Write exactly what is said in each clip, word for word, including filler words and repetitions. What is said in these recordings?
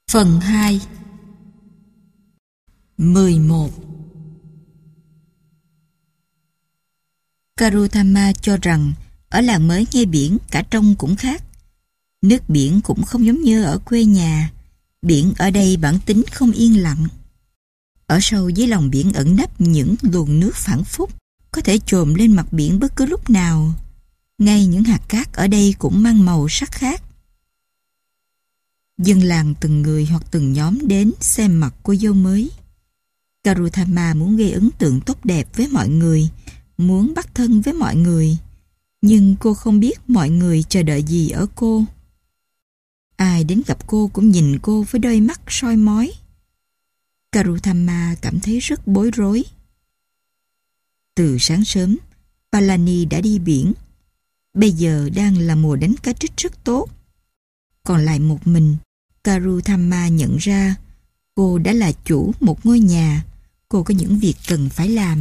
Phần hai. mười một. Karuthama cho rằng ở làng mới ngay biển cả trông cũng khác. Nước biển cũng không giống như ở quê nhà. Biển ở đây bản tính không yên lặng. Ở sâu dưới lòng biển ẩn nấp những luồng nước phảng phúc, có thể chồm lên mặt biển bất cứ lúc nào. Ngay những hạt cát ở đây cũng mang màu sắc khác. Dân làng từng người hoặc từng nhóm đến xem mặt cô dâu mới. Karuthama muốn gây ấn tượng tốt đẹp với mọi người, muốn bắt thân với mọi người, nhưng cô không biết mọi người chờ đợi gì ở cô. Ai đến gặp cô cũng nhìn cô với đôi mắt soi mói. Karuthama cảm thấy rất bối rối. Từ sáng sớm, Palani đã đi biển. Bây giờ đang là mùa đánh cá trích rất tốt. Còn lại một mình, Karuthama nhận ra cô đã là chủ một ngôi nhà. Cô có những việc cần phải làm.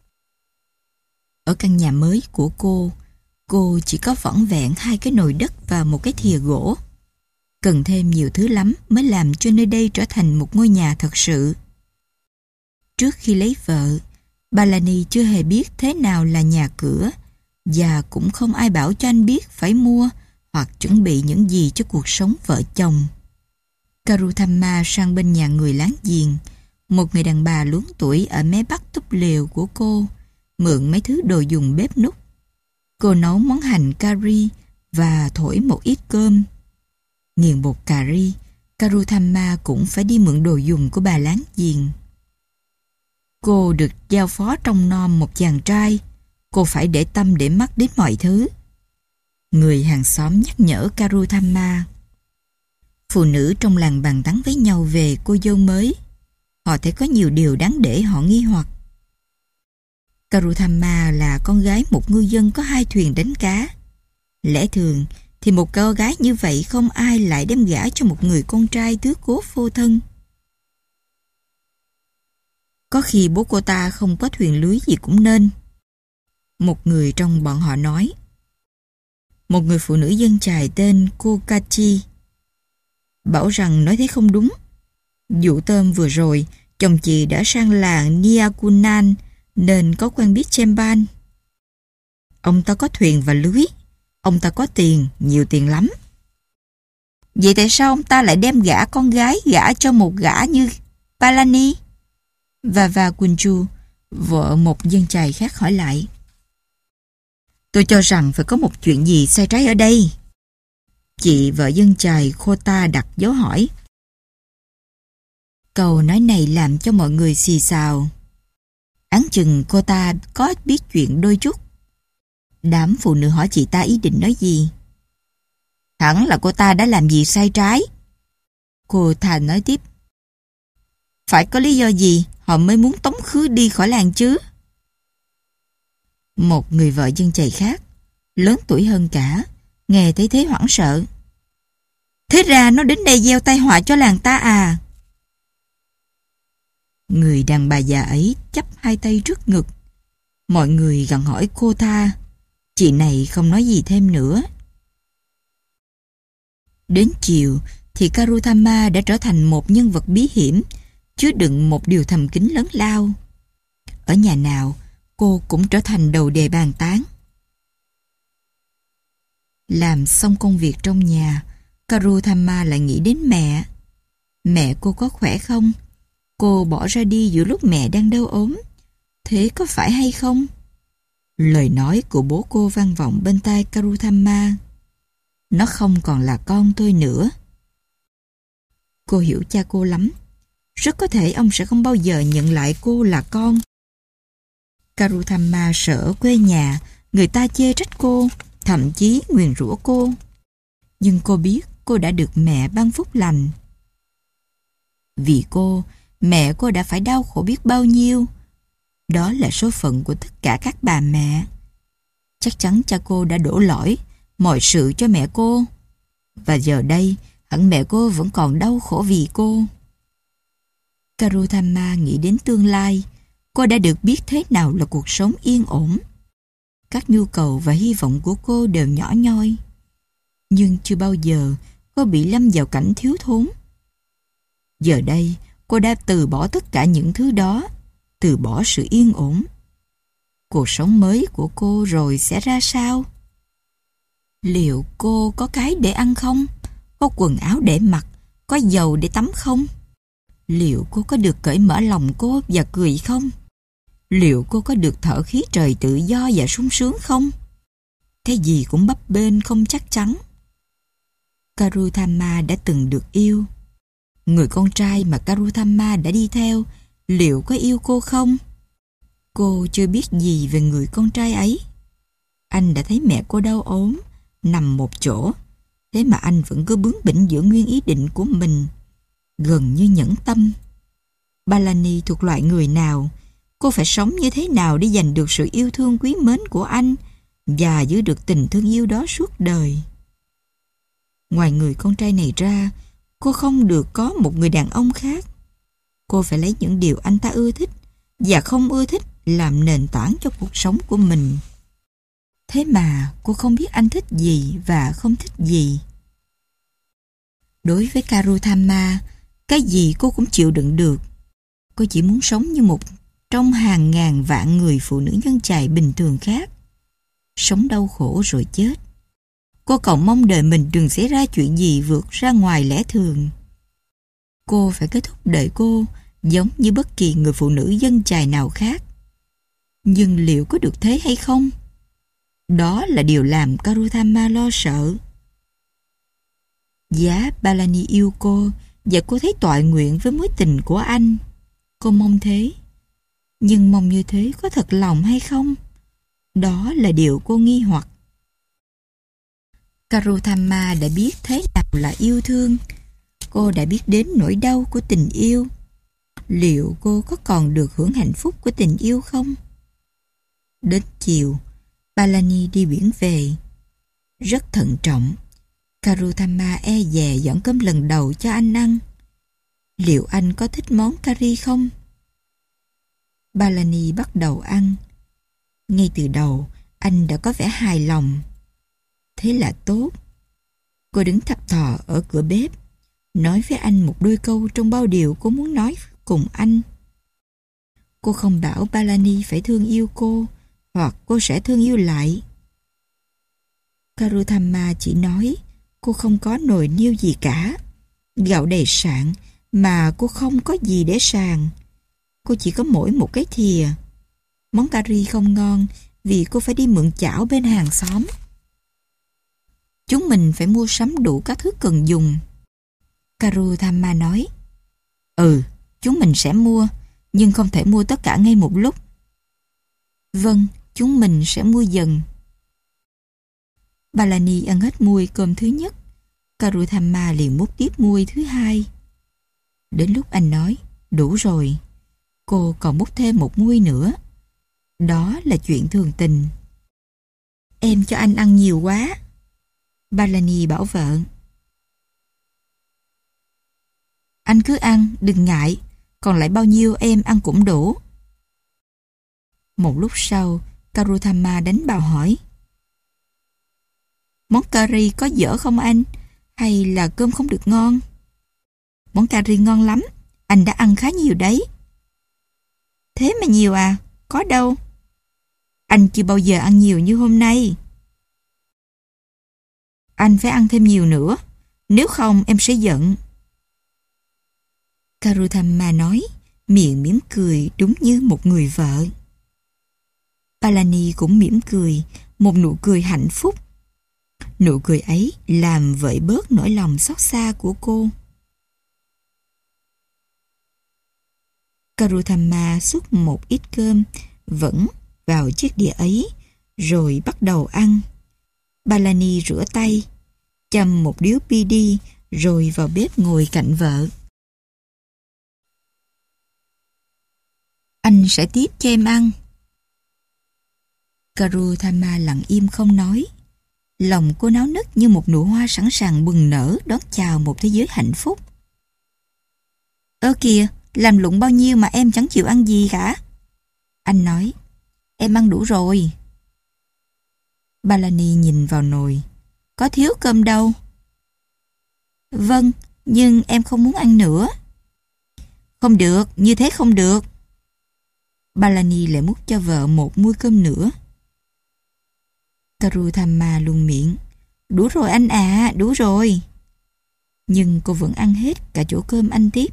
Ở căn nhà mới của cô, cô chỉ có vỏn vẹn hai cái nồi đất và một cái thìa gỗ. Cần thêm nhiều thứ lắm mới làm cho nơi đây trở thành một ngôi nhà thật sự. Trước khi lấy vợ, Palani chưa hề biết thế nào là nhà cửa, và cũng không ai bảo cho anh biết phải mua hoặc chuẩn bị những gì cho cuộc sống vợ chồng. Karuthama sang bên nhà người láng giềng, một người đàn bà luống tuổi ở mé bắc túp lều của cô, mượn mấy thứ đồ dùng bếp núc. Cô nấu món hành cari và thổi một ít cơm. Nghiền bột cà ri, Karuthama cũng phải đi mượn đồ dùng của bà láng giềng. Cô được giao phó trông nom một chàng trai. Cô phải để tâm để mắt đến mọi thứ. Người hàng xóm nhắc nhở Karuthama. Phụ nữ trong làng bàn tán với nhau về cô dâu mới. Họ thấy có nhiều điều đáng để họ nghi hoặc. Karuthama là con gái một ngư dân có hai thuyền đánh cá. Lẽ thường thì một cô gái như vậy không ai lại đem gả cho một người con trai tứ cố vô thân. Có khi bố cô ta không có thuyền lưới gì cũng nên. Một người trong bọn họ nói. Một người phụ nữ dân chài tên Kokachi bảo rằng nói thế không đúng. Vụ tôm vừa rồi, chồng chị đã sang làng Nyakunan nên có quen biết Chemban. Ông ta có thuyền và lưới. Ông ta có tiền, nhiều tiền lắm. Vậy tại sao ông ta lại đem gả con gái gả cho một gã như Palani? Và và Kunju, vợ một dân chài khác hỏi lại. Tôi cho rằng phải có một chuyện gì sai trái ở đây. Chị vợ dân chài Khota đặt dấu hỏi. Câu nói này làm cho mọi người xì xào. Áng chừng cô ta có biết chuyện đôi chút. Đám phụ nữ hỏi chị ta ý định nói gì. Hẳn là cô ta đã làm gì sai trái. Cô ta nói tiếp. Phải có lý do gì họ mới muốn tống khứ đi khỏi làng chứ? Một người vợ dân chài khác, lớn tuổi hơn cả, nghe thấy thế hoảng sợ. Thế ra nó đến đây gieo tai họa cho làng ta à? Người đàn bà già ấy chắp hai tay trước ngực. Mọi người gặng hỏi cô ta. Chị này không nói gì thêm nữa. Đến chiều thì Karuthama đã trở thành một nhân vật bí hiểm, chứa đựng một điều thầm kín lớn lao. Ở nhà nào, cô cũng trở thành đầu đề bàn tán. Làm xong công việc trong nhà, Karuthama lại nghĩ đến mẹ. Mẹ cô có khỏe không? Cô bỏ ra đi giữa lúc mẹ đang đau ốm. Thế có phải hay không? Lời nói của bố cô vang vọng bên tai Karuthama. Nó không còn là con tôi nữa. Cô hiểu cha cô lắm. Rất có thể ông sẽ không bao giờ nhận lại cô là con. Karuthama sợ quê nhà, người ta chê trách cô, thậm chí nguyền rủa cô. Nhưng cô biết cô đã được mẹ ban phúc lành. Vì cô, mẹ cô đã phải đau khổ biết bao nhiêu. Đó là số phận của tất cả các bà mẹ. Chắc chắn cha cô đã đổ lỗi mọi sự cho mẹ cô. Và giờ đây, hẳn mẹ cô vẫn còn đau khổ vì cô. Karuthama nghĩ đến tương lai. Cô đã được biết thế nào là cuộc sống yên ổn. Các nhu cầu và hy vọng của cô đều nhỏ nhoi. Nhưng chưa bao giờ cô bị lâm vào cảnh thiếu thốn. Giờ đây, cô đã từ bỏ tất cả những thứ đó, từ bỏ sự yên ổn. Cuộc sống mới của cô rồi sẽ ra sao? Liệu cô có cái để ăn không? Có quần áo để mặc? Có dầu để tắm không? Liệu cô có được cởi mở lòng cô và cười không? Liệu cô có được thở khí trời tự do và sung sướng không? Cái gì cũng bấp bênh không chắc chắn. Karuthama đã từng được yêu. Người con trai mà Karuthama đã đi theo, liệu có yêu cô không? Cô chưa biết gì về người con trai ấy. Anh đã thấy mẹ cô đau ốm, nằm một chỗ, thế mà anh vẫn cứ bướng bỉnh giữ nguyên ý định của mình, gần như nhẫn tâm. Palani thuộc loại người nào? Cô phải sống như thế nào để giành được sự yêu thương quý mến của anh và giữ được tình thương yêu đó suốt đời? Ngoài người con trai này ra, cô không được có một người đàn ông khác. Cô phải lấy những điều anh ta ưa thích và không ưa thích làm nền tảng cho cuộc sống của mình. Thế mà cô không biết anh thích gì và không thích gì. Đối với Karuthama, cái gì cô cũng chịu đựng được. Cô chỉ muốn sống như một trong hàng ngàn vạn người phụ nữ nhân chài bình thường khác. Sống đau khổ rồi chết. Cô cầu mong đời mình đừng xảy ra chuyện gì vượt ra ngoài lẽ thường. Cô phải kết thúc đời cô giống như bất kỳ người phụ nữ dân chài nào khác. Nhưng liệu có được thế hay không? Đó là điều làm Karuthama lo sợ. Giá Palani yêu cô và cô thấy toại nguyện với mối tình của anh. Cô mong thế. Nhưng mong như thế có thật lòng hay không? Đó là điều cô nghi hoặc. Karuthama đã biết thế nào là yêu thương. Cô đã biết đến nỗi đau của tình yêu. Liệu cô có còn được hưởng hạnh phúc của tình yêu không? Đến chiều, Palani đi biển về. Rất thận trọng, Karuthama e dè dọn cơm lần đầu cho anh ăn. Liệu anh có thích món curry không? Palani bắt đầu ăn. Ngay từ đầu, anh đã có vẻ hài lòng. Thế là tốt. Cô đứng thập thò ở cửa bếp, nói với anh một đôi câu trong bao điều cô muốn nói cùng anh. Cô không bảo Palani phải thương yêu cô, hoặc cô sẽ thương yêu lại. Karuthama chỉ nói cô không có nồi niêu gì cả, gạo đầy sạn mà cô không có gì để sàn. Cô chỉ có mỗi một cái thìa. Món curry không ngon vì cô phải đi mượn chảo bên hàng xóm. Chúng mình phải mua sắm đủ các thứ cần dùng. Karuthama nói, Ừ, chúng mình sẽ mua, nhưng không thể mua tất cả ngay một lúc. Vâng, chúng mình sẽ mua dần. Palani ăn hết muôi cơm thứ nhất. Karuthama liền múc tiếp muôi thứ hai. Đến lúc anh nói, đủ rồi. Cô còn múc thêm một muôi nữa. Đó là chuyện thường tình. Em cho anh ăn nhiều quá. Palani bảo vợ. Anh cứ ăn, đừng ngại. Còn lại bao nhiêu em ăn cũng đủ. Một lúc sau, Karuthama đánh bạo hỏi, Món curry có dở không anh? Hay là cơm không được ngon? Món curry ngon lắm. Anh đã ăn khá nhiều đấy. Thế mà nhiều à? Có đâu. Anh chưa bao giờ ăn nhiều như hôm nay. Anh phải ăn thêm nhiều nữa. Nếu không em sẽ giận. Karuthama nói, miệng mỉm cười đúng như một người vợ. Palani cũng mỉm cười, một nụ cười hạnh phúc. Nụ cười ấy làm vơi bớt nỗi lòng xót xa của cô. Karuthama xúc một ít cơm vẫn vào chiếc đĩa ấy, rồi bắt đầu ăn. Palani rửa tay, châm một điếu bidi, rồi vào bếp ngồi cạnh vợ. Anh sẽ tiếp cho em ăn. Karuthama lặng im không nói. Lòng cô náo nức như một nụ hoa sẵn sàng bừng nở đón chào một thế giới hạnh phúc. Ơ kìa, làm lụng bao nhiêu mà em chẳng chịu ăn gì cả. Anh nói, em ăn đủ rồi. Palani nhìn vào nồi. Có thiếu cơm đâu. Vâng, nhưng em không muốn ăn nữa. Không được, như thế không được. Palani lại múc cho vợ một muôi cơm nữa. Karutama luôn miệng. Đủ rồi anh à, đủ rồi. Nhưng cô vẫn ăn hết cả chỗ cơm anh tiếp.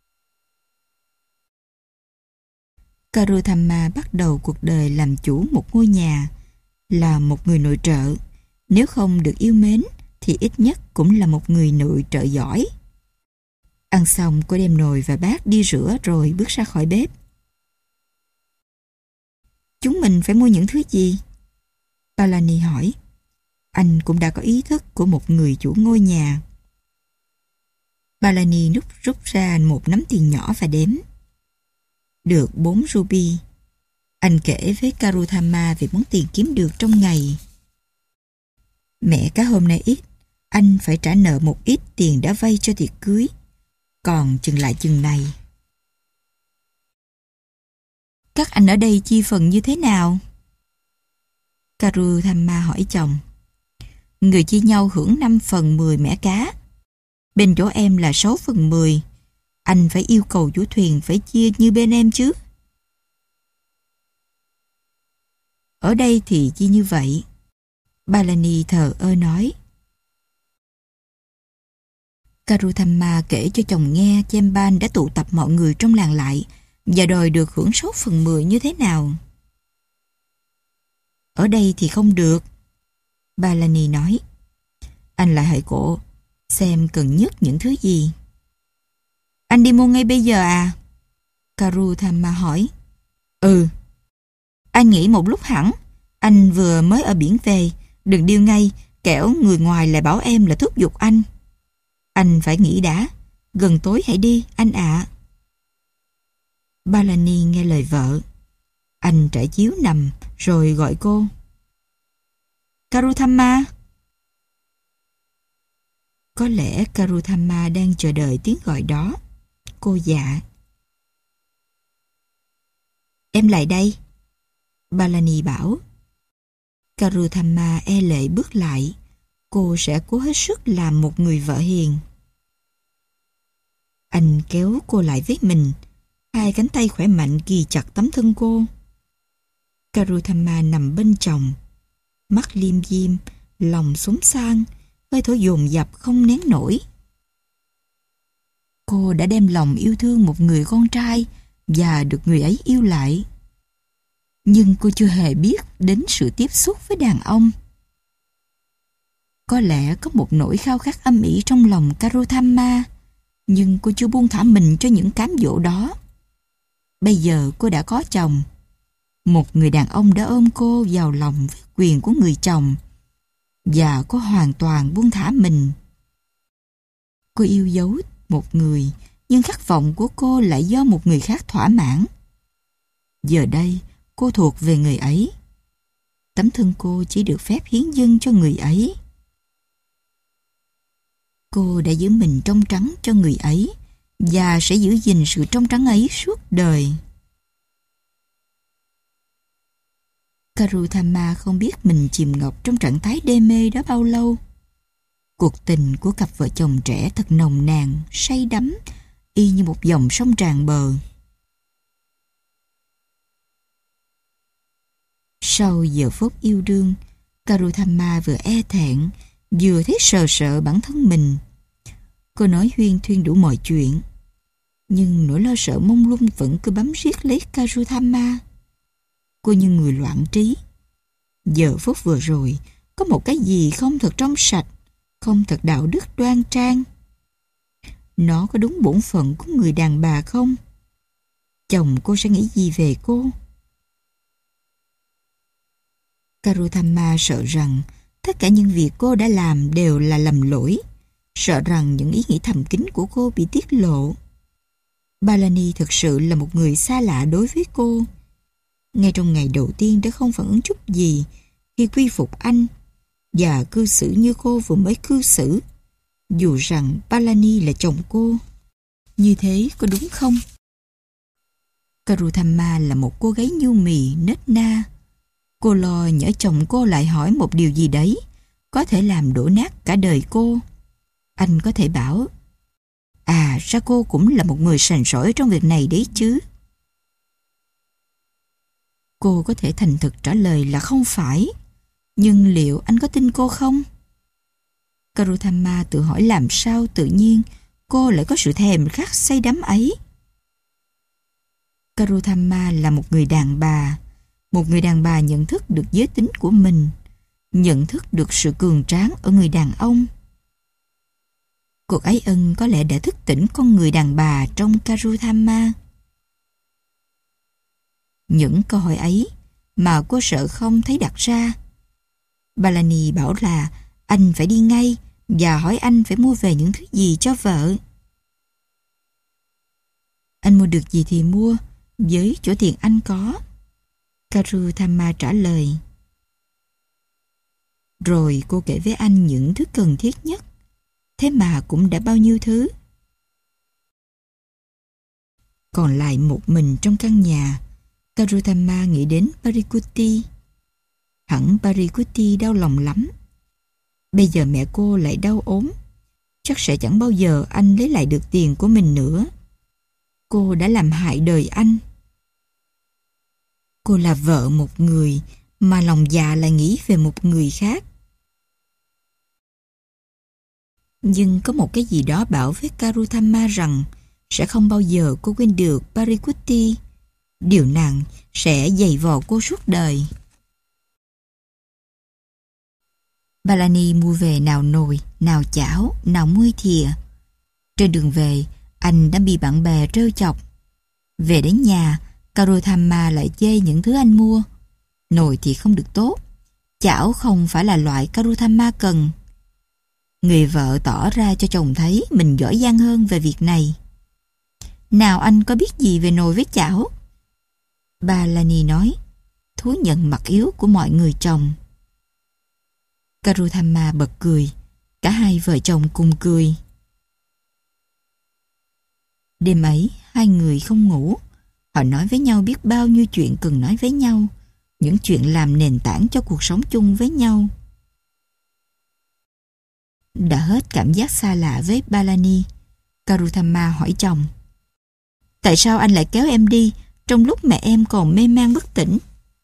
Karutama bắt đầu cuộc đời làm chủ một ngôi nhà, là một người nội trợ. Nếu không được yêu mến, thì ít nhất cũng là một người nội trợ giỏi. Ăn xong cô đem nồi và bát đi rửa rồi bước ra khỏi bếp. Chúng mình phải mua những thứ gì? Palani hỏi. Anh cũng đã có ý thức của một người chủ ngôi nhà. Palani rút rút ra một nắm tiền nhỏ và đếm. Được bốn ruby. Anh kể với Karutama về món tiền kiếm được trong ngày. Mẹ cá hôm nay ít, anh phải trả nợ một ít tiền đã vay cho tiệc cưới. Còn chừng lại chừng này. Các anh ở đây chia phần như thế nào? Karutama hỏi chồng. Người chia nhau hưởng năm phần mười mẻ cá. Bên chỗ em là sáu phần mười. Anh phải yêu cầu chủ thuyền phải chia như bên em chứ. Ở đây thì chia như vậy. Palani thờ ơ nói. Karutama kể cho chồng nghe Chemban đã tụ tập mọi người trong làng lại và đòi được hưởng sáu phần mười như thế nào. Ở đây thì không được. Palani nói. Anh lại hỏi cô xem cần nhất những thứ gì. Anh đi mua ngay bây giờ à? Karutama hỏi. Ừ. Anh nghĩ một lúc hẳn. Anh vừa mới ở biển về. Đừng điêu ngay, kẻo người ngoài lại bảo em là thúc giục anh. Anh phải nghĩ đã. Gần tối hãy đi, anh ạ. À. Palani nghe lời vợ. Anh trải chiếu nằm rồi gọi cô. Karutama. Có lẽ Karutama đang chờ đợi tiếng gọi đó. Cô dạ. Em lại đây. Palani bảo. Karutama e lệ bước lại. Cô sẽ cố hết sức làm một người vợ hiền. Anh kéo cô lại với mình. Hai cánh tay khỏe mạnh ghi chặt tấm thân cô. Karutama nằm bên chồng. Mắt liêm diêm, lòng xốn xang, hơi thở dồn dập không nén nổi. Cô đã đem lòng yêu thương một người con trai và được người ấy yêu lại. Nhưng cô chưa hề biết đến sự tiếp xúc với đàn ông. Có lẽ có một nỗi khao khát âm ỉ trong lòng Karutama, nhưng cô chưa buông thả mình cho những cám dỗ đó. Bây giờ cô đã có chồng. Một người đàn ông đã ôm cô vào lòng với quyền của người chồng, và cô hoàn toàn buông thả mình. Cô yêu dấu một người, nhưng khát vọng của cô lại do một người khác thỏa mãn. Giờ đây, cô thuộc về người ấy. Tấm thân cô chỉ được phép hiến dâng cho người ấy. Cô đã giữ mình trong trắng cho người ấy, và sẽ giữ gìn sự trong trắng ấy suốt đời. Karutama không biết mình chìm ngập trong trạng thái đê mê đó bao lâu. Cuộc tình của cặp vợ chồng trẻ thật nồng nàn, say đắm, y như một dòng sông tràn bờ. Sau giờ phút yêu đương, Karutama vừa e thẹn, vừa thấy sờ sợ bản thân mình. Cô nói huyên thuyên đủ mọi chuyện, nhưng nỗi lo sợ mông lung vẫn cứ bám riết lấy Karutama. Cô như người loạn trí. Giờ phút vừa rồi, có một cái gì không thật trong sạch, không thật đạo đức đoan trang. Nó có đúng bổn phận của người đàn bà không? Chồng cô sẽ nghĩ gì về cô? Karutama sợ rằng tất cả những việc cô đã làm đều là lầm lỗi, sợ rằng những ý nghĩ thầm kín của cô bị tiết lộ. Palani thực sự là một người xa lạ đối với cô. Ngay trong ngày đầu tiên đã không phản ứng chút gì khi quy phục anh và cư xử như cô vừa mới cư xử, dù rằng Palani là chồng cô. Như thế có đúng không? Karutama là một cô gái nhu mì, nết na. Cô lo nhỡ chồng cô lại hỏi một điều gì đấy có thể làm đổ nát cả đời cô. Anh có thể bảo: À, ra cô cũng là một người sành sỏi trong việc này đấy chứ. Cô có thể thành thực trả lời là không phải. Nhưng liệu anh có tin cô không? Karutama tự hỏi làm sao tự nhiên cô lại có sự thèm khát say đắm ấy. Karutama là một người đàn bà. Một người đàn bà nhận thức được giới tính của mình, nhận thức được sự cường tráng ở người đàn ông. Cuộc ái ân có lẽ đã thức tỉnh con người đàn bà trong Karutama. Những câu hỏi ấy mà cô sợ không thấy đặt ra. Balani bảo là anh phải đi ngay và hỏi anh phải mua về những thứ gì cho vợ. Anh mua được gì thì mua, với chỗ tiền anh có. Karutama trả lời. Rồi cô kể với anh những thứ cần thiết nhất. Thế mà cũng đã bao nhiêu thứ. Còn lại một mình trong căn nhà, Karutama nghĩ đến Parikuti. Hẳn Parikuti đau lòng lắm. Bây giờ mẹ cô lại đau ốm. Chắc sẽ chẳng bao giờ anh lấy lại được tiền của mình nữa. Cô đã làm hại đời anh. Cô là vợ một người, mà lòng dạ lại nghĩ về một người khác. Nhưng có một cái gì đó bảo với Karutama rằng sẽ không bao giờ cô quên được Parikuti. Điều nặng sẽ dày vò cô suốt đời. Balani mua về nào nồi, nào chảo, nào muôi thìa. Trên đường về, anh đã bị bạn bè trêu chọc. Về đến nhà, Karutama lại chê những thứ anh mua. Nồi thì không được tốt, chảo không phải là loại Karutama cần. Người vợ tỏ ra cho chồng thấy mình giỏi giang hơn về việc này. Nào anh có biết gì về nồi với chảo? Balani nói, thú nhận mặt yếu của mọi người chồng. Karutama bật cười. Cả hai vợ chồng cùng cười. Đêm ấy, hai người không ngủ. Họ nói với nhau biết bao nhiêu chuyện cần nói với nhau. Những chuyện làm nền tảng cho cuộc sống chung với nhau. Đã hết cảm giác xa lạ với Balani, Karutama hỏi chồng. Tại sao anh lại kéo em đi trong lúc mẹ em còn mê man bất tỉnh?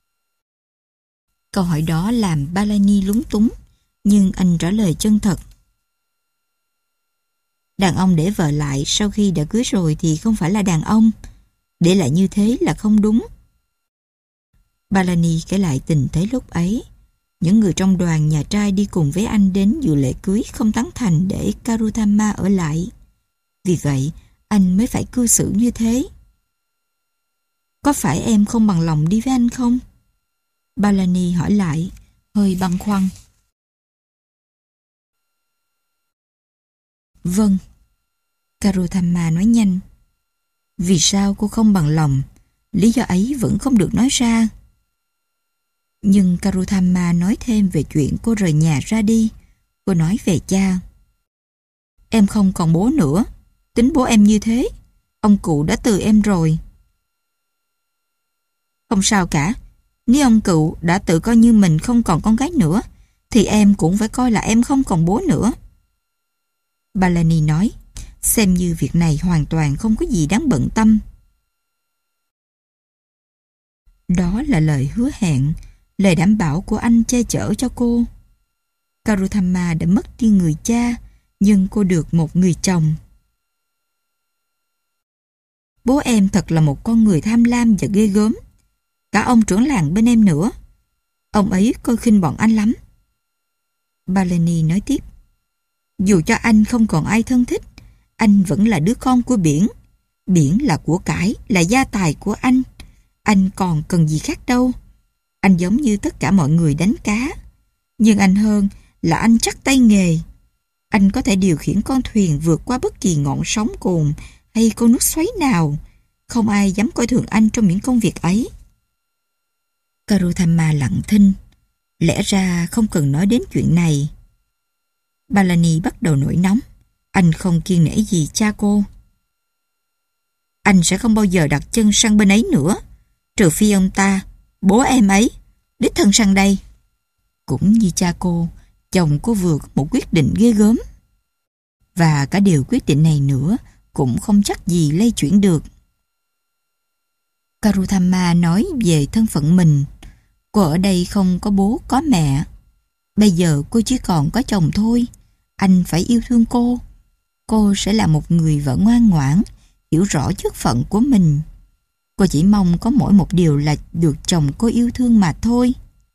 Câu hỏi đó làm Balani lúng túng, nhưng anh trả lời chân thật. Đàn ông để vợ lại sau khi đã cưới rồi thì không phải là đàn ông. Để lại như thế là không đúng. Balani kể lại tình thế lúc ấy. Những người trong đoàn nhà trai đi cùng với anh đến dự lễ cưới không tán thành để Karutama ở lại. Vì vậy, anh mới phải cư xử như thế. Có phải em không bằng lòng đi với anh không? Balani hỏi lại, hơi băn khoăn. Vâng. Karutama nói nhanh. Vì sao cô không bằng lòng? Lý do ấy vẫn không được nói ra. Nhưng Karutama nói thêm về chuyện cô rời nhà ra đi. Cô nói về cha. Em không còn bố nữa. Tính bố em như thế. Ông cụ đã từ em rồi. Không sao cả. Nếu ông cụ đã tự coi như mình không còn con gái nữa, thì em cũng phải coi là em không còn bố nữa. Balani nói, xem như việc này hoàn toàn không có gì đáng bận tâm. Đó là lời hứa hẹn, lời đảm bảo của anh che chở cho cô. Karutama đã mất đi người cha, nhưng cô được một người chồng. Bố em thật là một con người tham lam và ghê gớm. Cả ông trưởng làng bên em nữa. Ông ấy coi khinh bọn anh lắm. Balani nói tiếp. Dù cho anh không còn ai thân thích, anh vẫn là đứa con của biển. Biển là của cải, là gia tài của anh. Anh còn cần gì khác đâu. Anh giống như tất cả mọi người đánh cá. Nhưng anh hơn là anh chắc tay nghề. Anh có thể điều khiển con thuyền vượt qua bất kỳ ngọn sóng cồn hay con nước xoáy nào. Không ai dám coi thường anh trong những công việc ấy. Karutama lặng thinh. Lẽ ra không cần nói đến chuyện này. Balani bắt đầu nổi nóng. Anh không kiêng nể gì cha cô. Anh sẽ không bao giờ đặt chân sang bên ấy nữa, trừ phi ông ta, bố em ấy, đích thân sang đây. Cũng như cha cô, chồng cô vừa có một quyết định ghê gớm. Và cả điều quyết định này nữa cũng không chắc gì lay chuyển được. Karutama nói về thân phận mình. Cô ở đây không có bố có mẹ. Bây giờ cô chỉ còn có chồng thôi. Anh phải yêu thương cô. Cô sẽ là một người vợ ngoan ngoãn, hiểu rõ chức phận của mình. Cô chỉ mong có mỗi một điều là được chồng cô yêu thương mà thôi.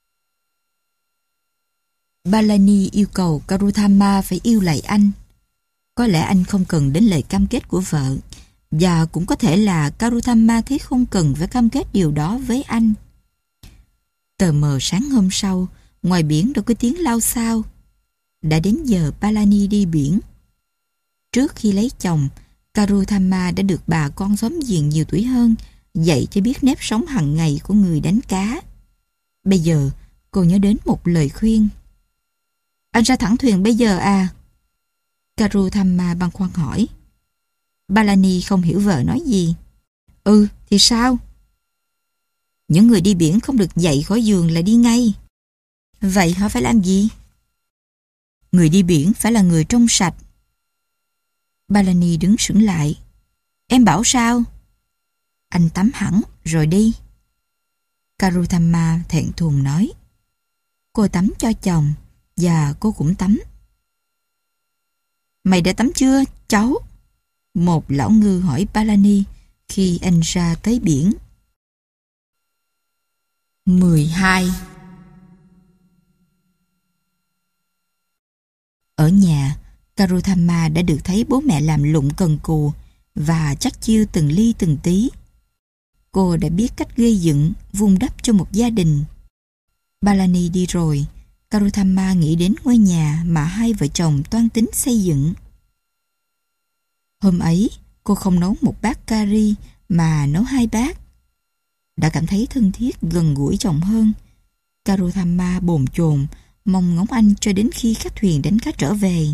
Palani yêu cầu Karutama phải yêu lại anh. Có lẽ anh không cần đến lời cam kết của vợ, và cũng có thể là Karutama thấy không cần phải cam kết điều đó với anh. Tờ mờ sáng hôm sau, ngoài biển đã có tiếng lao xao. Đã đến giờ Palani đi biển. Trước khi lấy chồng, Karutama đã được bà con xóm giềng nhiều tuổi hơn dạy cho biết nếp sống hàng ngày của người đánh cá. Bây giờ, cô nhớ đến một lời khuyên. Anh ra thẳng thuyền bây giờ à? Karutama băn khoăn hỏi. Palani không hiểu vợ nói gì. Ừ, thì sao? Những người đi biển không được dậy khỏi giường là đi ngay. Vậy họ phải làm gì? Người đi biển phải là người trong sạch. Palani đứng sững lại. Em bảo sao? Anh tắm hẳn rồi đi. Karutama thẹn thùng nói. Cô tắm cho chồng, và cô cũng tắm. Mày đã tắm chưa, cháu? Một lão ngư hỏi Palani khi anh ra tới biển. mười hai. Ở nhà, Karutama đã được thấy bố mẹ làm lụng cần cù và chắc chiêu từng ly từng tí. Cô đã biết cách gây dựng, vun đắp cho một gia đình. Palani đi rồi, Karutama nghĩ đến ngôi nhà mà hai vợ chồng toan tính xây dựng. Hôm ấy, cô không nấu một bát cari mà nấu hai bát. Đã cảm thấy thân thiết gần gũi chồng hơn, Karutama bồn chồn mong ngóng anh cho đến khi khách thuyền đánh cá trở về.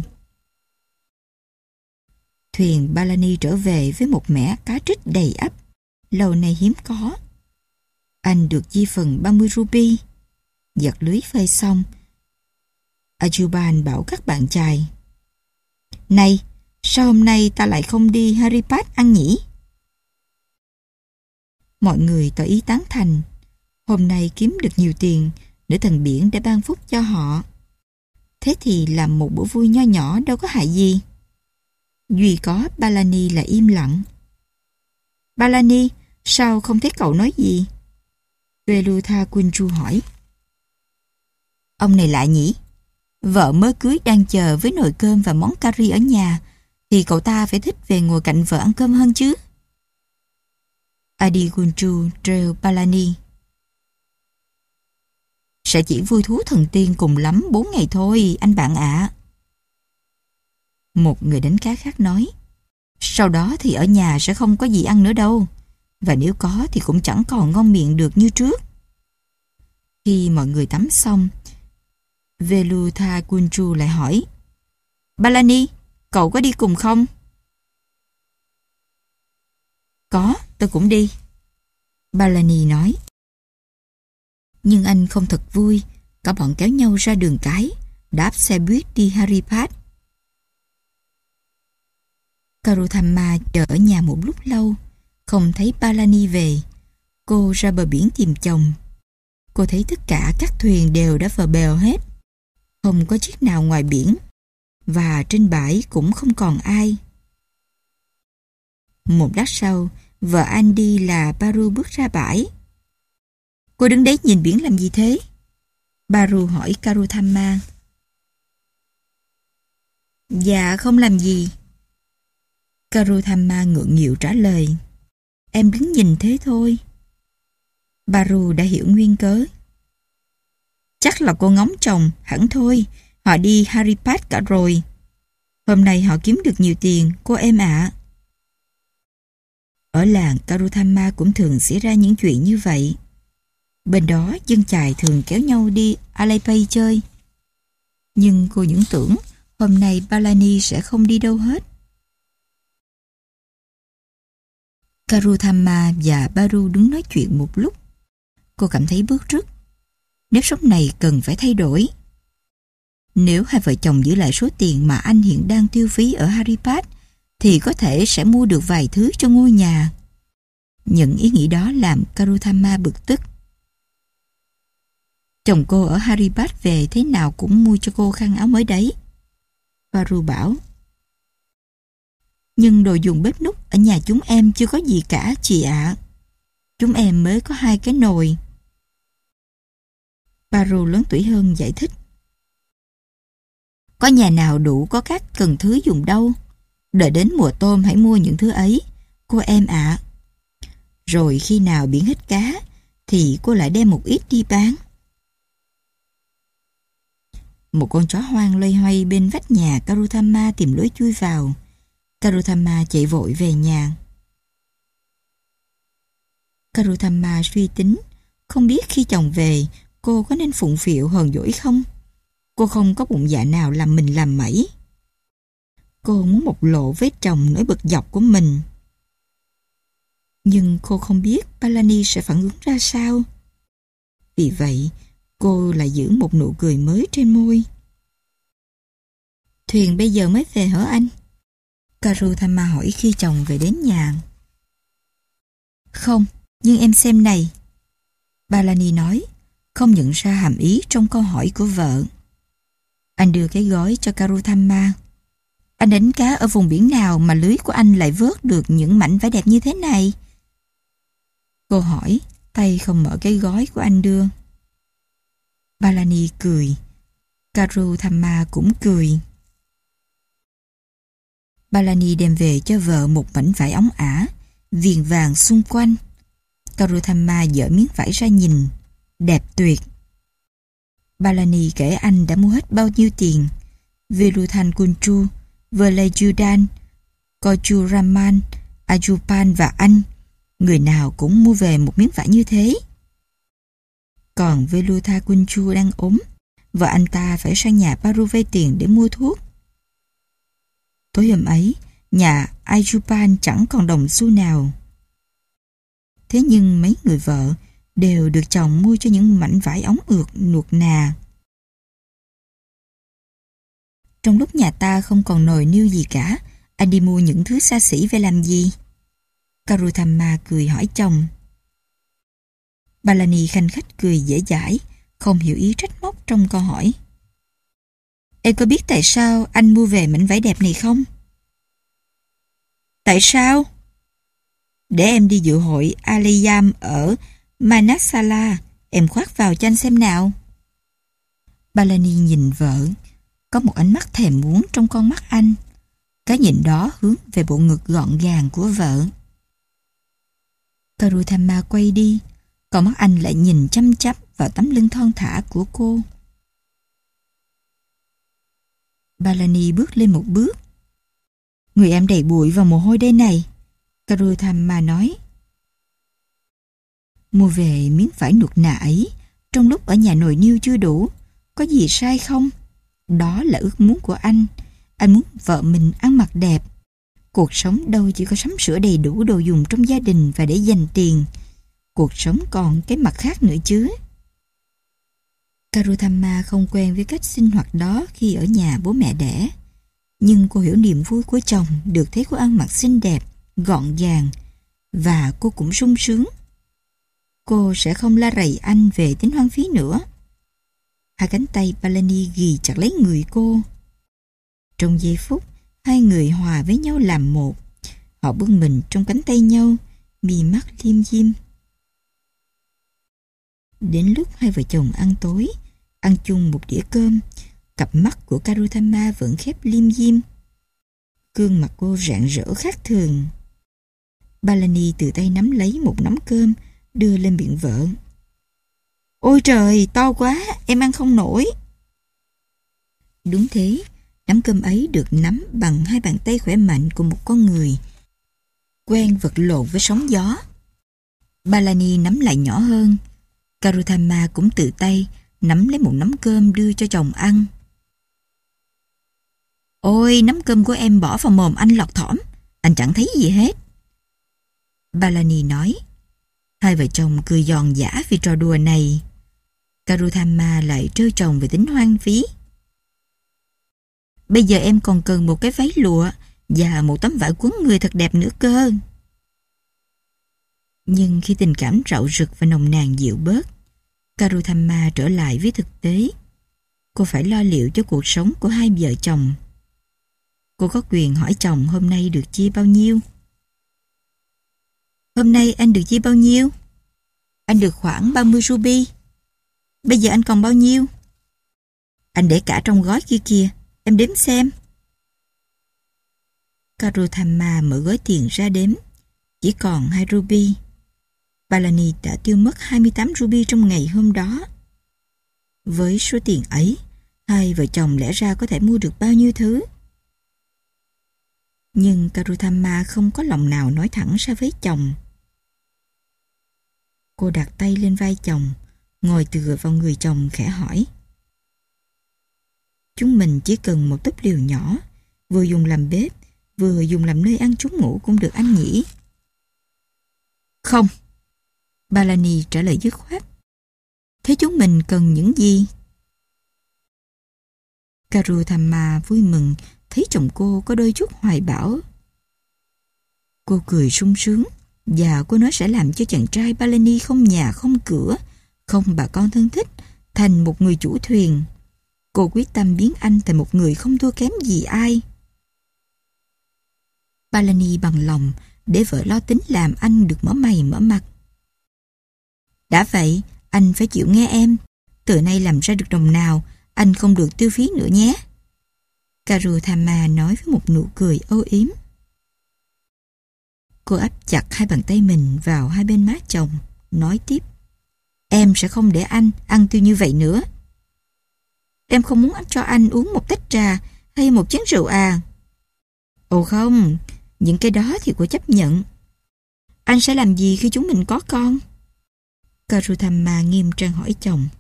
Thuyền Palani trở về với một mẻ cá trích đầy ắp, lâu nay hiếm có. Anh được chia phần ba mươi ruby. Giật lưới phơi xong, Ajuban bảo các bạn trai. Này, sao hôm nay ta lại không đi Haripad ăn nhỉ? Mọi người tỏ ý tán thành. Hôm nay kiếm được nhiều tiền, nữ thần biển đã ban phúc cho họ. Thế thì làm một bữa vui nho nhỏ đâu có hại gì. Duy có Palani là im lặng. Palani, sao không thấy cậu nói gì? Velutha Kunju hỏi. Ông này lạ nhỉ? Vợ mới cưới đang chờ với nồi cơm và món cari ở nhà, thì cậu ta phải thích về ngồi cạnh vợ ăn cơm hơn chứ. Adi Kunju trêu Palani. Sẽ chỉ vui thú thần tiên cùng lắm bốn ngày thôi, anh bạn ạ. Một người đánh cá khác nói. Sau đó thì ở nhà sẽ không có gì ăn nữa đâu. Và nếu có thì cũng chẳng còn ngon miệng được như trước. Khi mọi người tắm xong, Velutha Kunju lại hỏi. Palani, cậu có đi cùng không? Có, tôi cũng đi. Palani nói. Nhưng anh không thật vui. Cả bọn kéo nhau ra đường cái, đáp xe buýt đi Haripad. Karutama chờ ở nhà một lúc lâu, không thấy Palani về. Cô ra bờ biển tìm chồng. Cô thấy tất cả các thuyền đều đã vào bèo hết. Không có chiếc nào ngoài biển, và trên bãi cũng không còn ai. Một lát sau, vợ Andy là Baru bước ra bãi. Cô đứng đấy nhìn biển làm gì thế? Baru hỏi Karutama. Dạ không làm gì. Karutama ngượng nghịu trả lời. Em đứng nhìn thế thôi. Baru đã hiểu nguyên cớ. Chắc là cô ngóng chồng, hẳn thôi. Họ đi Haripad cả rồi. Hôm nay họ kiếm được nhiều tiền, cô em ạ. Ở làng Karutama cũng thường xảy ra những chuyện như vậy. Bên đó dân chài thường kéo nhau đi Alaipai chơi. Nhưng cô những tưởng hôm nay Palani sẽ không đi đâu hết. Karutama và Baru đứng nói chuyện một lúc. Cô cảm thấy bứt rứt. Nếp sống này cần phải thay đổi. Nếu hai vợ chồng giữ lại số tiền mà anh hiện đang tiêu phí ở Haripad, thì có thể sẽ mua được vài thứ cho ngôi nhà. Những ý nghĩ đó làm Karuthama bực tức. Chồng cô ở Haribad về thế nào cũng mua cho cô khăn áo mới đấy. Paru bảo. Nhưng đồ dùng bếp núc ở nhà chúng em chưa có gì cả, chị ạ. Chúng em mới có hai cái nồi. Paru lớn tuổi hơn giải thích. Có nhà nào đủ có các cần thứ dùng đâu. Đợi đến mùa tôm hãy mua những thứ ấy, cô em ạ. Rồi khi nào biển hết cá, thì cô lại đem một ít đi bán. Một con chó hoang loay hoay bên vách nhà Karuthama tìm lối chui vào. Karuthama chạy vội về nhà. Karuthama suy tính, không biết khi chồng về, cô có nên phụng phịu hờn dỗi không? Cô không có bụng dạ nào làm mình làm mẩy. Cô muốn bộc lộ với chồng nỗi bực dọc của mình. Nhưng cô không biết Palani sẽ phản ứng ra sao. Vì vậy, cô lại giữ một nụ cười mới trên môi. Thuyền bây giờ mới về hả anh? Karuthama hỏi khi chồng về đến nhà. Không, nhưng em xem này. Palani nói, không nhận ra hàm ý trong câu hỏi của vợ. Anh đưa cái gói cho Karuthama. Anh đánh cá ở vùng biển nào mà lưới của anh lại vớt được những mảnh vải đẹp như thế này? Cô hỏi, tay không mở cái gói của anh đưa. Palani cười. Karuthama cũng cười. Palani đem về cho vợ một mảnh vải óng ả, viền vàng xung quanh. Karuthama dở miếng vải ra nhìn. Đẹp tuyệt. Palani kể anh đã mua hết bao nhiêu tiền. Viruthan Kunchu, Velajudan, Kochuraman, Ajupan và anh, người nào cũng mua về một miếng vải như thế. Còn Velutha Kunchu đang ốm, vợ anh ta phải sang nhà Paru vay tiền để mua thuốc. Tối hôm ấy, nhà Ajupan chẳng còn đồng xu nào. Thế nhưng mấy người vợ đều được chồng mua cho những mảnh vải ống ượt nuột nà. Trong lúc nhà ta không còn nồi niêu gì cả, anh đi mua những thứ xa xỉ về làm gì? Karuthama cười hỏi chồng. Palani khanh khách cười dễ dãi, không hiểu ý trách móc trong câu hỏi. Em có biết tại sao anh mua về mảnh vải đẹp này không? Tại sao? Để em đi dự hội Aleyam ở Manasala, em khoác vào cho anh xem nào. Palani nhìn vợ, có một ánh mắt thèm muốn trong con mắt anh. Cái nhìn đó hướng về bộ ngực gọn gàng của vợ. Karuthama quay đi, còn mắt anh lại nhìn chăm chăm vào tấm lưng thon thả của cô. Palani bước lên một bước. Người em đầy bụi và mồ hôi đây này, Karuthama nói. Mua về miếng vải nuột nà ấy, trong lúc ở nhà nồi niêu chưa đủ, có gì sai không? Đó là ước muốn của anh. Anh muốn vợ mình ăn mặc đẹp. Cuộc sống đâu chỉ có sắm sửa đầy đủ đồ dùng trong gia đình và để dành tiền. Cuộc sống còn cái mặt khác nữa chứ. Karuthama không quen với cách sinh hoạt đó khi ở nhà bố mẹ đẻ. Nhưng cô hiểu niềm vui của chồng được thấy cô ăn mặc xinh đẹp, gọn gàng, và cô cũng sung sướng. Cô sẽ không la rầy anh về tính hoang phí nữa. Hai cánh tay Palani ghì chặt lấy người cô. Trong giây phút, hai người hòa với nhau làm một. Họ bưng mình trong cánh tay nhau, mi mắt liêm diêm. Đến lúc hai vợ chồng ăn tối, ăn chung một đĩa cơm, cặp mắt của Karuthama vẫn khép liêm diêm. Gương mặt cô rạng rỡ khác thường. Palani từ tay nắm lấy một nắm cơm, đưa lên miệng vợ. Ôi trời, to quá, em ăn không nổi. Đúng thế, nắm cơm ấy được nắm bằng hai bàn tay khỏe mạnh của một con người quen vật lộn với sóng gió. Palani nắm lại nhỏ hơn. Karuthama cũng tự tay nắm lấy một nắm cơm đưa cho chồng ăn. Ôi, nắm cơm của em bỏ vào mồm anh lọt thỏm, anh chẳng thấy gì hết. Palani nói. Hai vợ chồng cười giòn giã vì trò đùa này. Karuthama lại trêu chồng về tính hoang phí. Bây giờ em còn cần một cái váy lụa, Và một tấm vải quấn người thật đẹp nữa cơ. Nhưng khi tình cảm rạo rực và nồng nàn dịu bớt, Karutama trở lại với thực tế. Cô phải lo liệu cho cuộc sống của hai vợ chồng. Cô có quyền hỏi chồng hôm nay được chia bao nhiêu. Hôm nay anh được chia bao nhiêu? Anh được khoảng ba mươi ruby. Bây giờ anh còn bao nhiêu? Anh để cả trong gói kia kìa, em đếm xem. Karutama mở gói tiền ra đếm. Chỉ còn hai ruby. Palani đã tiêu mất hai mươi tám ruby trong ngày hôm đó. Với số tiền ấy, hai vợ chồng lẽ ra có thể mua được bao nhiêu thứ. Nhưng Karutama không có lòng nào nói thẳng ra với chồng. Cô đặt tay lên vai chồng, ngồi tựa vào người chồng khẽ hỏi. Chúng mình chỉ cần một túp lều nhỏ, vừa dùng làm bếp, vừa dùng làm nơi ăn trú ngủ cũng được anh nhỉ? Không. Palani trả lời dứt khoát. Thế chúng mình cần những gì? Karutama vui mừng thấy chồng cô có đôi chút hoài bão. Cô cười sung sướng và cô nói sẽ làm cho chàng trai Palani không nhà không cửa, không bà con thân thích, thành một người chủ thuyền. Cô quyết tâm biến anh thành một người không thua kém gì ai. Palani bằng lòng để vợ lo tính làm anh được mở mày mở mặt. Đã vậy, anh phải chịu nghe em. Từ nay làm ra được đồng nào, anh không được tiêu phí nữa nhé. Karutama nói với một nụ cười âu yếm. Cô áp chặt hai bàn tay mình vào hai bên má chồng, nói tiếp. Em sẽ không để anh ăn tiêu như vậy nữa. Em không muốn cho anh uống một tách trà hay một chén rượu à? Ồ không, những cái đó thì cô chấp nhận. Anh sẽ làm gì khi chúng mình có con? Karutama nghiêm trang hỏi chồng.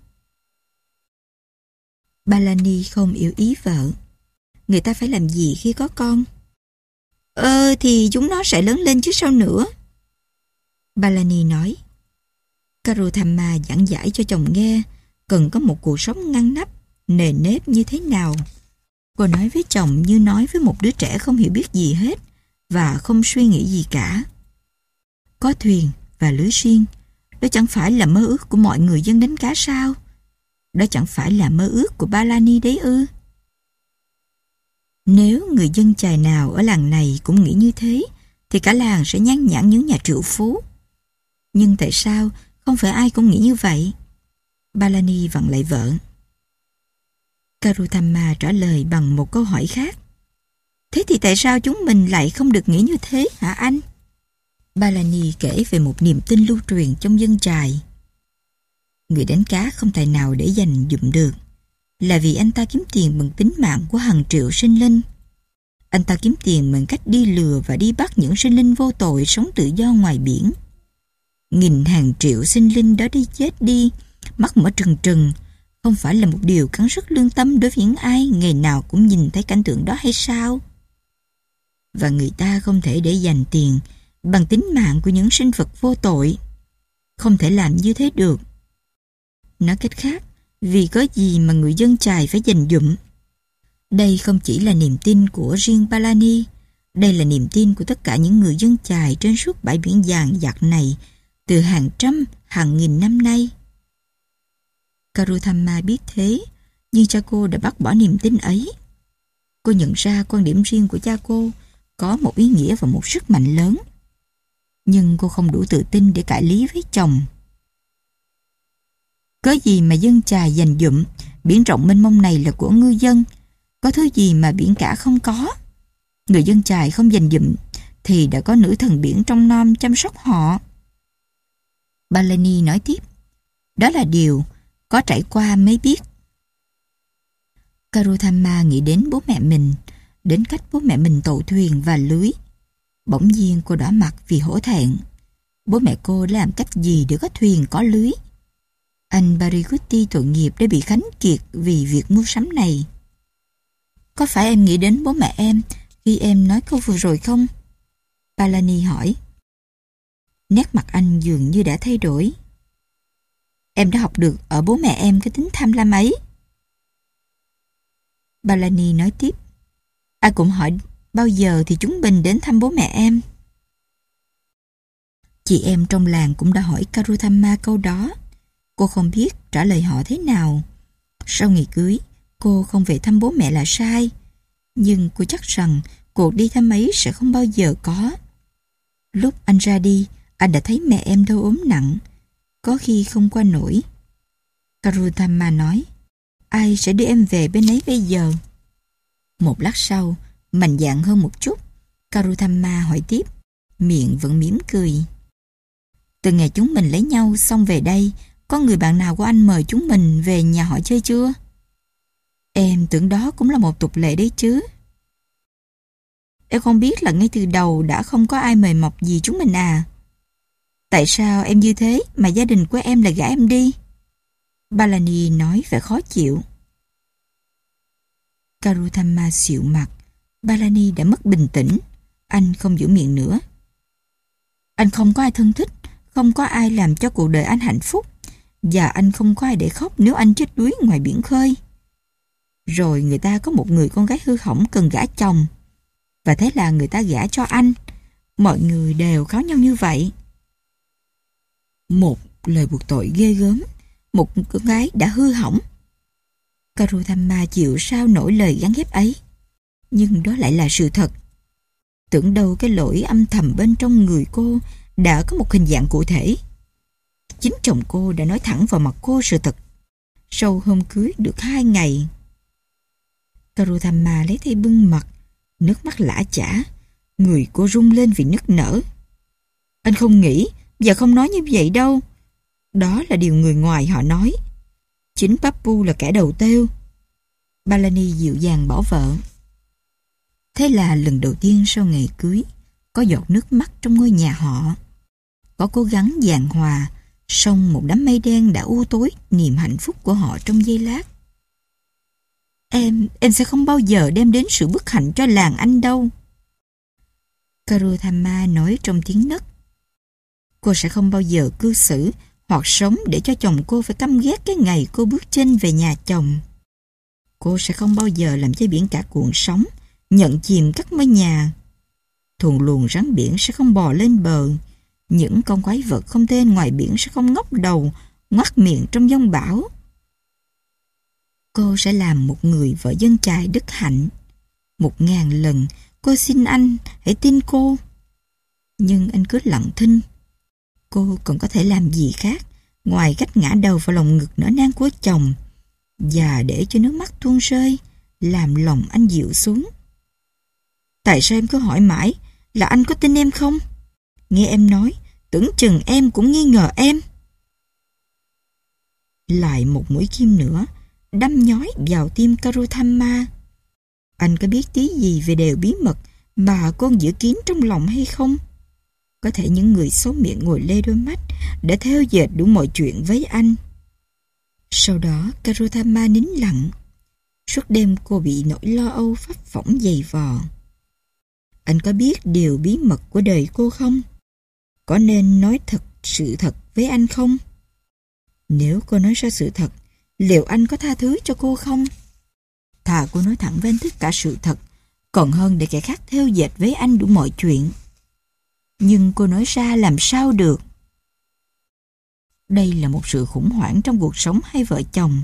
Palani không hiểu ý vợ. Người ta phải làm gì khi có con? Ờ thì chúng nó sẽ lớn lên chứ sao nữa. Palani nói. Karutama giảng giải cho chồng nghe cần có một cuộc sống ngăn nắp, nề nếp như thế nào. Cô nói với chồng như nói với một đứa trẻ không hiểu biết gì hết và không suy nghĩ gì cả. Có thuyền và lưới xiên, đó chẳng phải là mơ ước của mọi người dân đánh cá sao? Đó chẳng phải là mơ ước của Palani đấy ư? Nếu người dân chài nào ở làng này cũng nghĩ như thế, thì cả làng sẽ nhan nhản những nhà triệu phú. Nhưng tại sao không phải ai cũng nghĩ như vậy? Palani vặn lại vợ. Karutama trả lời bằng một câu hỏi khác. Thế thì tại sao chúng mình lại không được nghĩ như thế hả anh? Palani kể về một niềm tin lưu truyền trong dân chài. Người đánh cá không tài nào để dành dụm được, là vì anh ta kiếm tiền bằng tính mạng của hàng triệu sinh linh. Anh ta kiếm tiền bằng cách đi lừa và đi bắt những sinh linh vô tội sống tự do ngoài biển. Nghìn hàng triệu sinh linh đó đi chết đi, mắt mở trừng trừng, không phải là một điều cắn rứt lương tâm đối với những ai ngày nào cũng nhìn thấy cảnh tượng đó hay sao? Và người ta không thể để dành tiền bằng tính mạng của những sinh vật vô tội. Không thể làm như thế được. Nói cách khác, vì có gì mà người dân chài phải dành dụm? Đây không chỉ là niềm tin của riêng Palani, đây là niềm tin của tất cả những người dân chài trên suốt bãi biển vàng dạt này từ hàng trăm, hàng nghìn năm nay. Karutama biết thế, nhưng cha cô đã bác bỏ niềm tin ấy. Cô nhận ra quan điểm riêng của cha cô có một ý nghĩa và một sức mạnh lớn. Nhưng cô không đủ tự tin để cãi lý với chồng. Có gì mà dân chài dành dụm, biển rộng mênh mông này là của ngư dân. Có thứ gì mà biển cả không có? Người dân chài không dành dụm thì đã có nữ thần biển trong nom chăm sóc họ. Palani nói tiếp. Đó là điều có trải qua mới biết. Karutama nghĩ đến bố mẹ mình, đến cách bố mẹ mình tậu thuyền và lưới. Bỗng nhiên cô đỏ mặt vì hổ thẹn. Bố mẹ cô đã làm cách gì để có thuyền có lưới? Anh Barigutti tội nghiệp đã bị khánh kiệt vì việc mua sắm này. Có phải em nghĩ đến bố mẹ em khi em nói câu vừa rồi không? Palani hỏi. Nét mặt anh dường như đã thay đổi. Em đã học được ở bố mẹ em cái tính tham lam ấy. Palani nói tiếp. Ai cũng hỏi bao giờ thì chúng mình đến thăm bố mẹ em? Chị em trong làng cũng đã hỏi Karutama câu đó. Cô không biết trả lời họ thế nào. Sau ngày cưới, cô không về thăm bố mẹ là sai. Nhưng cô chắc rằng cuộc đi thăm ấy sẽ không bao giờ có. Lúc anh ra đi, anh đã thấy mẹ em đau ốm nặng, có khi không qua nổi. Karutama nói, ai sẽ đưa em về bên ấy bây giờ? Một lát sau, mạnh dạn hơn một chút, Karutama hỏi tiếp, miệng vẫn mỉm cười. Từ ngày chúng mình lấy nhau xong về đây, có người bạn nào của anh mời chúng mình về nhà họ chơi chưa? Em tưởng đó cũng là một tục lệ đấy chứ. Em không biết là ngay từ đầu đã không có ai mời mọc gì chúng mình à? Tại sao em như thế mà gia đình của em lại gả em đi? Balani nói vẻ khó chịu. Karutama xịu mặt. Balani đã mất bình tĩnh. Anh không giữ miệng nữa. Anh không có ai thân thích, không có ai làm cho cuộc đời anh hạnh phúc, và anh không có ai để khóc nếu anh chết đuối ngoài biển khơi. Rồi người ta có một người con gái hư hỏng cần gả chồng, và thế là người ta gả cho anh. Mọi người đều kháo nhau như vậy. Một lời buộc tội ghê gớm. Một con gái đã hư hỏng. Karutama chịu sao nổi lời gắn ghép ấy. Nhưng đó lại là sự thật. Tưởng đâu cái lỗi âm thầm bên trong người cô đã có một hình dạng cụ thể. Chính chồng cô đã nói thẳng vào mặt cô sự thật. Sau hôm cưới được hai ngày, Karutama lấy tay bưng mặt, nước mắt lã chã. Người cô rung lên vì nức nở. Anh không nghĩ và không nói như vậy đâu. Đó là điều người ngoài họ nói. Chính Papu là kẻ đầu tiêu. Balani dịu dàng bỏ vợ. Thế là lần đầu tiên sau ngày cưới, có giọt nước mắt trong ngôi nhà họ. Có cố gắng giảng hòa, song một đám mây đen đã u tối niềm hạnh phúc của họ trong giây lát. Em, em sẽ không bao giờ đem đến sự bất hạnh cho làng anh đâu. Karutama nói trong tiếng nấc. Cô sẽ không bao giờ cư xử hoặc sống để cho chồng cô phải căm ghét cái ngày cô bước chân về nhà chồng. Cô sẽ không bao giờ làm cho biển cả cuộn sóng, nhận chìm các ngôi nhà. Thuồng luồng rắn biển sẽ không bò lên bờ. Những con quái vật không tên ngoài biển sẽ không ngóc đầu, ngoác miệng trong giông bão. Cô sẽ làm một người vợ dân chài đức hạnh. Một ngàn lần cô xin anh hãy tin cô. Nhưng anh cứ lặng thinh. Cô còn có thể làm gì khác ngoài cách ngã đầu vào lòng ngực nở nang của chồng và để cho nước mắt tuôn rơi, làm lòng anh dịu xuống. Tại sao em cứ hỏi mãi là anh có tin em không? Nghe em nói, tưởng chừng em cũng nghi ngờ em. Lại một mũi kim nữa đâm nhói vào tim Karutama. Anh có biết tí gì về điều bí mật mà con giữ kín trong lòng hay không? Có thể những người xấu miệng ngồi lê đôi mắt để theo dệt đủ mọi chuyện với anh. Sau đó Karutama nín lặng. Suốt đêm cô bị nỗi lo âu phấp phỏng dày vò. Anh có biết điều bí mật của đời cô không? Có nên nói thật sự thật với anh không? Nếu cô nói ra sự thật, liệu anh có tha thứ cho cô không? Thà cô nói thẳng với anh tất cả sự thật, còn hơn để kẻ khác theo dệt với anh đủ mọi chuyện. Nhưng cô nói ra làm sao được? Đây là một sự khủng hoảng trong cuộc sống hai vợ chồng.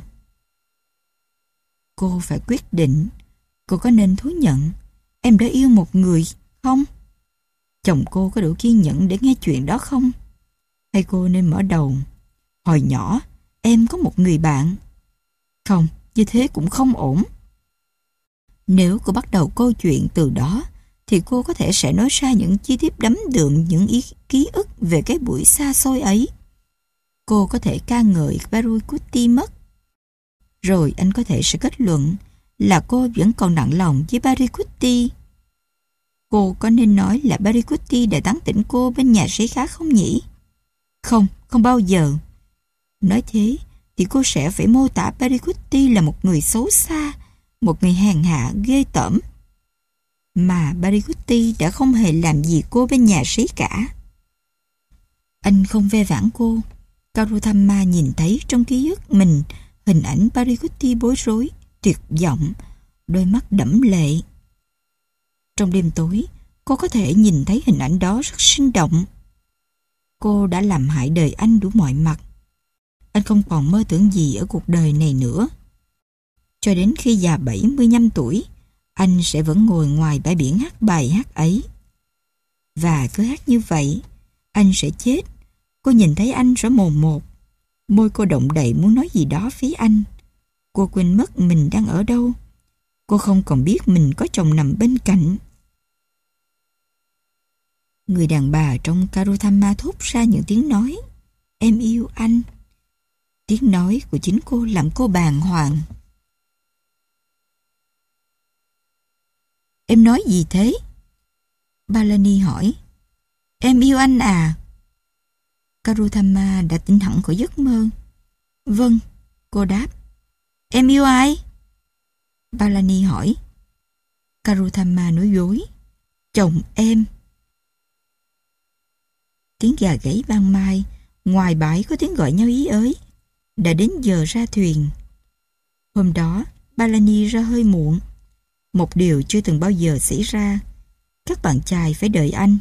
Cô phải quyết định. Cô có nên thú nhận em đã yêu một người không? Chồng cô có đủ kiên nhẫn để nghe chuyện đó không? Hay cô nên mở đầu, hồi nhỏ em có một người bạn. Không, như thế cũng không ổn. Nếu cô bắt đầu câu chuyện từ đó, thì cô có thể sẽ nói ra những chi tiết đắm đượm những ý ký ức về cái buổi xa xôi ấy. Cô có thể ca ngợi Parikutti mất. Rồi anh có thể sẽ kết luận là cô vẫn còn nặng lòng với Parikutti. Cô có nên nói là Parikutti đã tán tỉnh cô bên nhà sĩ khác không nhỉ? Không, không bao giờ. Nói thế thì cô sẽ phải mô tả Parikutti là một người xấu xa, một người hèn hạ ghê tởm. Mà Parikutti đã không hề làm gì cô bên nhà sĩ cả. Anh không ve vãn cô. Karutama nhìn thấy trong ký ức mình hình ảnh Parikutti bối rối, tuyệt vọng, đôi mắt đẫm lệ. Trong đêm tối, cô có thể nhìn thấy hình ảnh đó rất sinh động. Cô đã làm hại đời anh đủ mọi mặt. Anh không còn mơ tưởng gì ở cuộc đời này nữa. Cho đến khi già bảy mươi lăm tuổi, anh sẽ vẫn ngồi ngoài bãi biển hát bài hát ấy. Và cứ hát như vậy, anh sẽ chết. Cô nhìn thấy anh rõ mồn một. Môi cô động đậy muốn nói gì đó với anh. Cô quên mất mình đang ở đâu. Cô không còn biết mình có chồng nằm bên cạnh. Người đàn bà trong Karuthama thốt ra những tiếng nói. Em yêu anh. Tiếng nói của chính cô làm cô bàng hoàng. Em nói gì thế? Palani hỏi. Em yêu anh à? Karuthama đã tỉnh hẳn khỏi giấc mơ. Vâng, cô đáp. Em yêu ai? Palani hỏi. Karuthama nói dối. Chồng em. Tiếng gà gáy ban mai, ngoài bãi có tiếng gọi nhau ý ới. Đã đến giờ ra thuyền. Hôm đó, Palani ra hơi muộn. Một điều chưa từng bao giờ xảy ra. Các bạn trai phải đợi anh.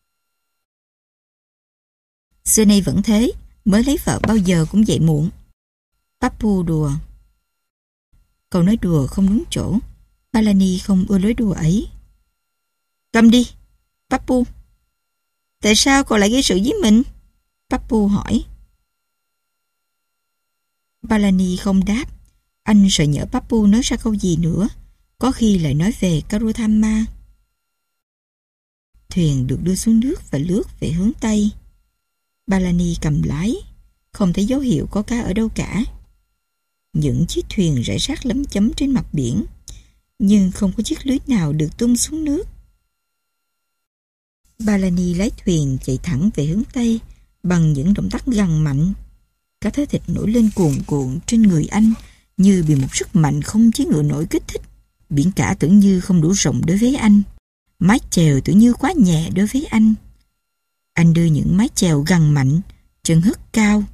Xưa nay vẫn thế, mới lấy vợ bao giờ cũng dậy muộn. Pappu đùa. Câu nói đùa không đúng chỗ. Palani không ưa lối đùa ấy. Cầm đi, Pappu. Tại sao cậu lại gây sự với mình? Pappu hỏi. Palani không đáp. Anh sợ nhỡ Pappu nói ra câu gì nữa, có khi lại nói về Karuthama. Thuyền được đưa xuống nước và lướt về hướng Tây. Palani cầm lái, không thấy dấu hiệu có cá ở đâu cả. Những chiếc thuyền rải rác lấm chấm trên mặt biển, nhưng không có chiếc lưới nào được tung xuống nước. Palani lái thuyền chạy thẳng về hướng Tây bằng những động tác gằn mạnh. Các thớ thịt nổi lên cuồn cuộn trên người anh như bị một sức mạnh không chí ngự nổi kích thích. Biển cả tưởng như không đủ rộng đối với anh. Mái chèo tưởng như quá nhẹ đối với anh. Anh đưa những mái chèo gằn mạnh, chân hất cao.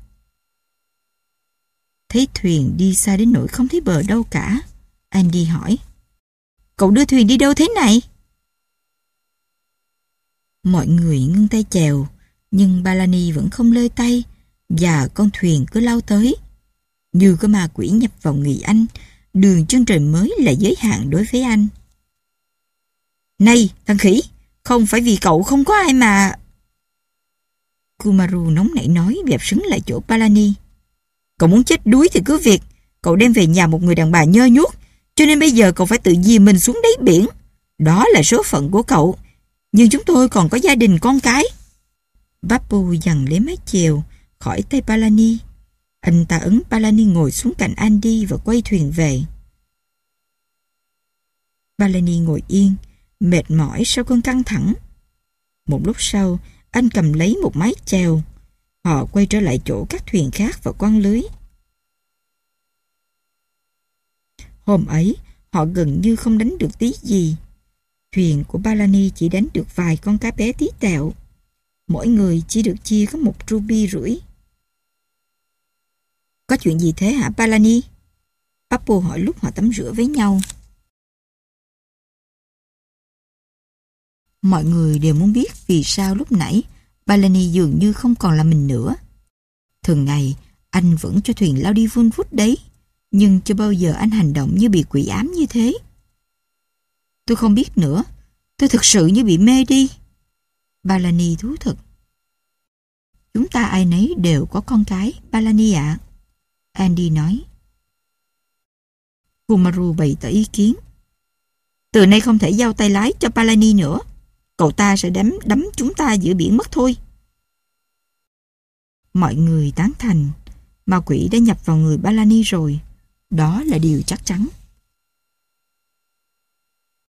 Thấy thuyền đi xa đến nỗi không thấy bờ đâu cả, Andy hỏi. Cậu đưa thuyền đi đâu thế này? Mọi người ngưng tay chèo, nhưng Palani vẫn không lơi tay, và con thuyền cứ lao tới. Như có ma quỷ nhập vào người anh, đường chân trời mới là giới hạn đối với anh. Này, thằng khỉ, không phải vì cậu không có ai mà... Kumaru nóng nảy nói, dẹp sững lại chỗ Palani. Cậu muốn chết đuối thì cứ việc. Cậu đem về nhà một người đàn bà nhơ nhuốc, cho nên bây giờ cậu phải tự dìm mình xuống đáy biển. Đó là số phận của cậu. Nhưng chúng tôi còn có gia đình con cái. Pappu giằng lấy mái chèo khỏi tay Palani. Anh ta ấn Palani ngồi xuống cạnh Andy và quay thuyền về. Palani ngồi yên, mệt mỏi sau cơn căng thẳng. Một lúc sau, anh cầm lấy một mái chèo. Họ quay trở lại chỗ các thuyền khác và quăng lưới. Hôm ấy, họ gần như không đánh được tí gì. Thuyền của Palani chỉ đánh được vài con cá bé tí tẹo. Mỗi người chỉ được chia có một ruby rưỡi. Có chuyện gì thế hả Palani? Pappu hỏi lúc họ tắm rửa với nhau. Mọi người đều muốn biết vì sao lúc nãy Palani dường như không còn là mình nữa. Thường ngày, anh vẫn cho thuyền lao đi vun vút đấy, nhưng chưa bao giờ anh hành động như bị quỷ ám như thế. Tôi không biết nữa, tôi thực sự như bị mê đi. Palani thú thực. Chúng ta ai nấy đều có con cái, Palani ạ. Andy nói. Kumaru bày tỏ ý kiến. Từ nay không thể giao tay lái cho Palani nữa. Cậu ta sẽ đắm đắm chúng ta giữa biển mất thôi. Mọi người tán thành. Ma quỷ đã nhập vào người Palani rồi. Đó là điều chắc chắn.